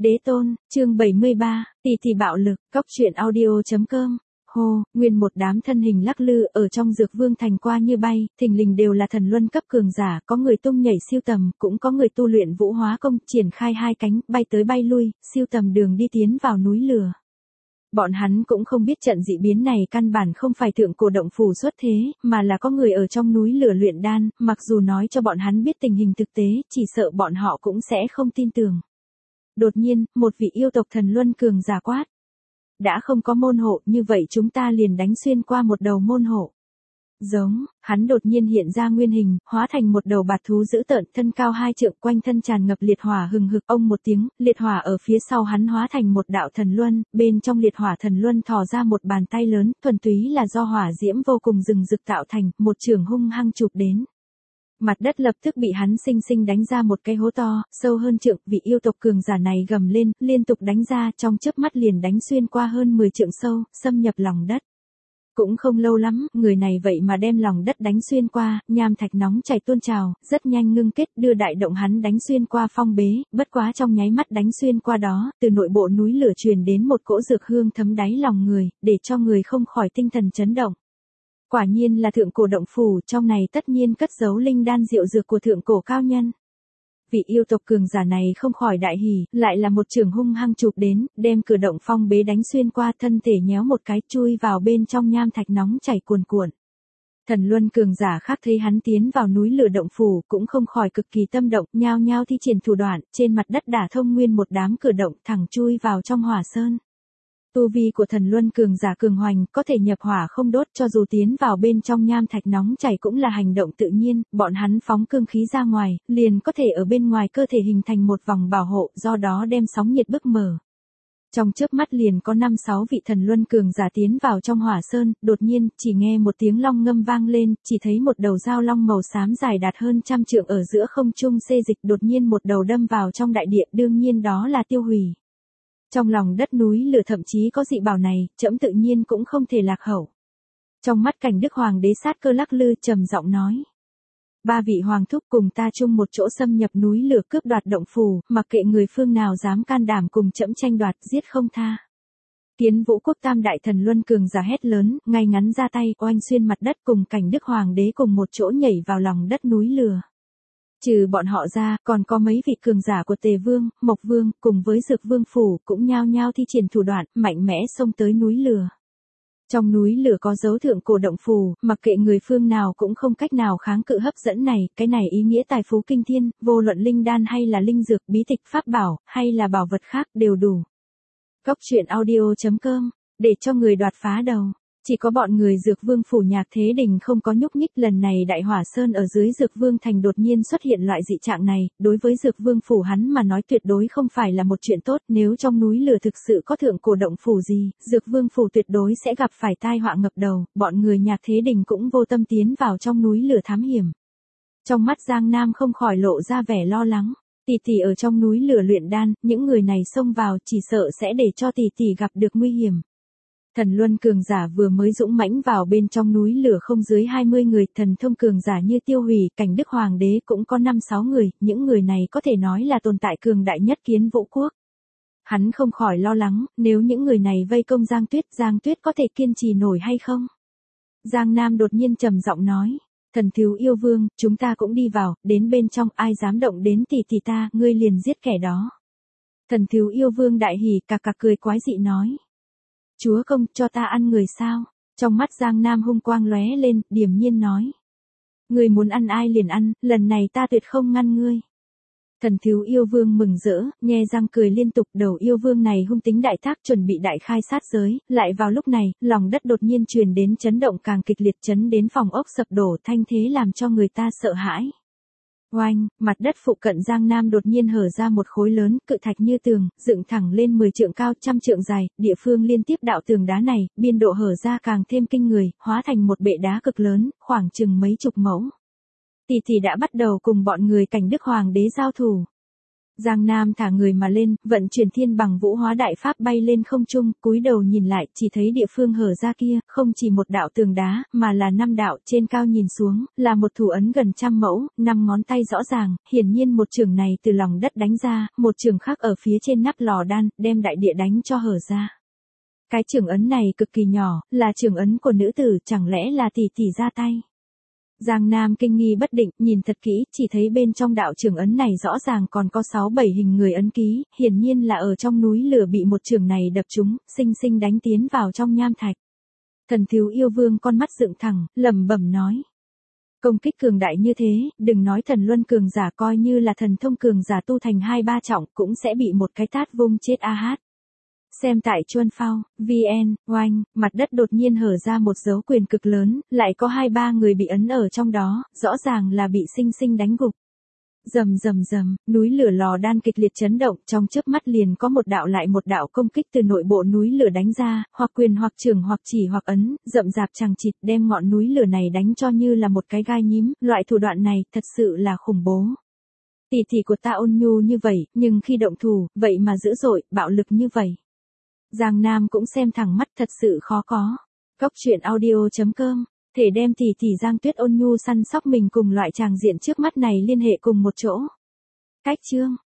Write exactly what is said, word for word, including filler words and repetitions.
Đế tôn, chương bảy mươi ba, tỷ tỷ bạo lực, cóc truyện audio.com. Hô, nguyên một đám thân hình lắc lư ở trong Dược Vương thành qua như bay, thình lình đều là thần luân cấp cường giả, có người tung nhảy siêu tầm, cũng có người tu luyện vũ hóa công, triển khai hai cánh, bay tới bay lui, siêu tầm đường đi tiến vào núi lửa. Bọn hắn cũng không biết trận dị biến này căn bản không phải thượng cổ động phủ xuất thế, mà là có người ở trong núi lửa luyện đan, mặc dù nói cho bọn hắn biết tình hình thực tế, chỉ sợ bọn họ cũng sẽ không tin tưởng. Đột nhiên, một vị yêu tộc thần luân cường giả quát. Đã không có môn hộ, như vậy chúng ta liền đánh xuyên qua một đầu môn hộ. Giống, hắn đột nhiên hiện ra nguyên hình, hóa thành một đầu bạt thú dữ tợn, thân cao hai trượng, quanh thân tràn ngập liệt hỏa hừng hực, ông một tiếng, liệt hỏa ở phía sau hắn hóa thành một đạo thần luân, bên trong liệt hỏa thần luân thò ra một bàn tay lớn, thuần túy là do hỏa diễm vô cùng rừng rực tạo thành, một trường hung hăng chụp đến. Mặt đất lập tức bị hắn sinh sinh đánh ra một cái hố to, sâu hơn trượng, vị yêu tộc cường giả này gầm lên, liên tục đánh ra, trong chớp mắt liền đánh xuyên qua hơn mười trượng sâu, xâm nhập lòng đất. Cũng không lâu lắm, người này vậy mà đem lòng đất đánh xuyên qua, nham thạch nóng chảy tuôn trào, rất nhanh ngưng kết, đưa đại động hắn đánh xuyên qua phong bế, bất quá trong nháy mắt đánh xuyên qua đó, từ nội bộ núi lửa truyền đến một cỗ dược hương thấm đáy lòng người, để cho người không khỏi tinh thần chấn động. Quả nhiên là thượng cổ động phủ, trong này tất nhiên cất giấu linh đan diệu dược của thượng cổ cao nhân. Vị yêu tộc cường giả này không khỏi đại hỉ, lại là một trường hung hăng chụp đến, đem cửa động phong bế đánh xuyên qua, thân thể nhéo một cái, chui vào bên trong nham thạch nóng chảy cuồn cuộn. Thần luân cường giả khác thấy hắn tiến vào núi lửa động phủ, cũng không khỏi cực kỳ tâm động, nhao nhao thi triển thủ đoạn, trên mặt đất đả thông nguyên một đám cửa động, thẳng chui vào trong hỏa sơn. Tu vi của thần luân cường giả cường hoành, có thể nhập hỏa không đốt, cho dù tiến vào bên trong nham thạch nóng chảy cũng là hành động tự nhiên, bọn hắn phóng cương khí ra ngoài, liền có thể ở bên ngoài cơ thể hình thành một vòng bảo hộ, do đó đem sóng nhiệt bức mở. Trong chớp mắt liền có năm sáu vị thần luân cường giả tiến vào trong hỏa sơn, đột nhiên, chỉ nghe một tiếng long ngâm vang lên, chỉ thấy một đầu dao long màu xám dài đạt hơn trăm trượng ở giữa không trung xê dịch, đột nhiên một đầu đâm vào trong đại địa, đương nhiên đó là tiêu hủy. Trong lòng đất núi lửa thậm chí có dị bảo này, trẫm tự nhiên cũng không thể lạc hậu. Trong mắt Cảnh Đức Hoàng đế sát cơ lắc lư, trầm giọng nói. Ba vị hoàng thúc cùng ta chung một chỗ xâm nhập núi lửa cướp đoạt động phủ, mặc kệ người phương nào dám can đảm cùng trẫm tranh đoạt, giết không tha. Kiến Vũ Quốc tam đại thần luân cường giả hét lớn, ngay ngắn ra tay, oanh xuyên mặt đất, cùng Cảnh Đức Hoàng đế cùng một chỗ nhảy vào lòng đất núi lửa. Trừ bọn họ ra, còn có mấy vị cường giả của Tề Vương, Mộc Vương, cùng với Dược Vương phủ, cũng nhao nhao thi triển thủ đoạn, mạnh mẽ xông tới núi lửa. Trong núi lửa có dấu thượng cổ động phủ, mặc kệ người phương nào cũng không cách nào kháng cự hấp dẫn này, cái này ý nghĩa tài phú kinh thiên, vô luận linh đan hay là linh dược, bí tịch pháp bảo, hay là bảo vật khác đều đủ. Cóc truyện audio.com, để cho người đoạt phá đầu. Chỉ có bọn người Dược Vương phủ Nhạc Thế Đình không có nhúc nhích, lần này Đại Hỏa Sơn ở dưới Dược Vương thành đột nhiên xuất hiện loại dị trạng này, đối với Dược Vương phủ hắn mà nói tuyệt đối không phải là một chuyện tốt, nếu trong núi lửa thực sự có thượng cổ động phủ gì, Dược Vương phủ tuyệt đối sẽ gặp phải tai họa ngập đầu, bọn người Nhạc Thế Đình cũng vô tâm tiến vào trong núi lửa thám hiểm. Trong mắt Giang Nam không khỏi lộ ra vẻ lo lắng, tỷ tỷ ở trong núi lửa luyện đan, những người này xông vào chỉ sợ sẽ để cho tỷ tỷ gặp được nguy hiểm. Thần luân cường giả vừa mới dũng mãnh vào bên trong núi lửa không dưới hai mươi người, thần thông cường giả như Tiêu Hủy, Cảnh Đức Hoàng đế cũng có năm sáu người, những người này có thể nói là tồn tại cường đại nhất Kiến Vũ Quốc. Hắn không khỏi lo lắng, nếu những người này vây công Giang Tuyết, Giang Tuyết có thể kiên trì nổi hay không? Giang Nam đột nhiên trầm giọng nói, thần thiếu yêu vương, chúng ta cũng đi vào, đến bên trong, ai dám động đến tỷ tỷ ta, ngươi liền giết kẻ đó. Thần thiếu yêu vương đại hỉ, cạc cạc cười quái dị nói. Chúa công, cho ta ăn người sao? Trong mắt Giang Nam hung quang lóe lên, điềm nhiên nói. Ngươi muốn ăn ai liền ăn, lần này ta tuyệt không ngăn ngươi. Thần thiếu yêu vương mừng rỡ, nhe răng cười liên tục, đầu yêu vương này hung tính đại thác chuẩn bị đại khai sát giới, lại vào lúc này, lòng đất đột nhiên truyền đến chấn động càng kịch liệt, chấn đến phòng ốc sập đổ, thanh thế làm cho người ta sợ hãi. Oanh, mặt đất phụ cận Giang Nam đột nhiên hở ra một khối lớn, cự thạch như tường, dựng thẳng lên mười trượng cao, trăm trượng dài, địa phương liên tiếp đạo tường đá này, biên độ hở ra càng thêm kinh người, hóa thành một bệ đá cực lớn, khoảng chừng mấy chục mẫu. Tỷ tỷ đã bắt đầu cùng bọn người Cảnh Đức Hoàng đế giao thủ. Giang Nam thả người mà lên, vận chuyển thiên bằng vũ hóa đại pháp bay lên không trung, cúi đầu nhìn lại, chỉ thấy địa phương hở ra kia, không chỉ một đạo tường đá, mà là năm đạo, trên cao nhìn xuống, là một thủ ấn gần trăm mẫu, năm ngón tay rõ ràng, hiển nhiên một trường này từ lòng đất đánh ra, một trường khác ở phía trên nắp lò đan, đem đại địa đánh cho hở ra. Cái trường ấn này cực kỳ nhỏ, là trường ấn của nữ tử, chẳng lẽ là tỷ tỷ ra tay. Giang Nam kinh nghi bất định, nhìn thật kỹ, chỉ thấy bên trong đạo trường ấn này rõ ràng còn có sáu bảy hình người ấn ký, hiển nhiên là ở trong núi lửa bị một trường này đập trúng, sinh sinh đánh tiến vào trong nham thạch. Thần thiếu yêu vương con mắt dựng thẳng, lẩm bẩm nói. Công kích cường đại như thế, đừng nói thần luân cường giả, coi như là thần thông cường giả tu thành hai ba trọng, cũng sẽ bị một cái tát vung chết a hát. Xem tại Chuân Phao, vê en, oanh, mặt đất đột nhiên hở ra một dấu quyền cực lớn, lại có hai ba người bị ấn ở trong đó, rõ ràng là bị sinh sinh đánh gục. Rầm rầm rầm, núi lửa lò đan kịch liệt chấn động, trong chớp mắt liền có một đạo lại một đạo công kích từ nội bộ núi lửa đánh ra, hoặc quyền hoặc trường hoặc chỉ hoặc ấn, rậm rạp chằng chịt, đem ngọn núi lửa này đánh cho như là một cái gai nhím, loại thủ đoạn này thật sự là khủng bố. Tỷ tỷ của ta ôn nhu như vậy, nhưng khi động thủ, vậy mà dữ dội, bạo lực như vậy. Giang Nam cũng xem thẳng mắt, thật sự khó có. Cốc truyện audio chấm com, thể đem tỷ tỷ Giang Tuyết ôn nhu săn sóc mình cùng loại tràng diện trước mắt này liên hệ cùng một chỗ. Cách chương